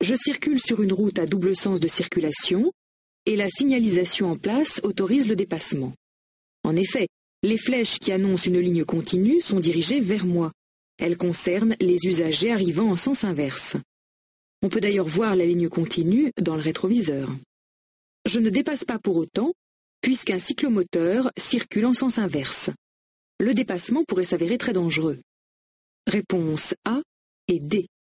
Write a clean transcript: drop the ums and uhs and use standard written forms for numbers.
Je circule sur une route à double sens de circulation et la signalisation en place autorise le dépassement. En effet, les flèches qui annoncent une ligne continue sont dirigées vers moi. Elles concernent les usagers arrivant en sens inverse. On peut d'ailleurs voir la ligne continue dans le rétroviseur. Je ne dépasse pas pour autant, puisqu'un cyclomoteur circule en sens inverse. Le dépassement pourrait s'avérer très dangereux. Réponse A et D.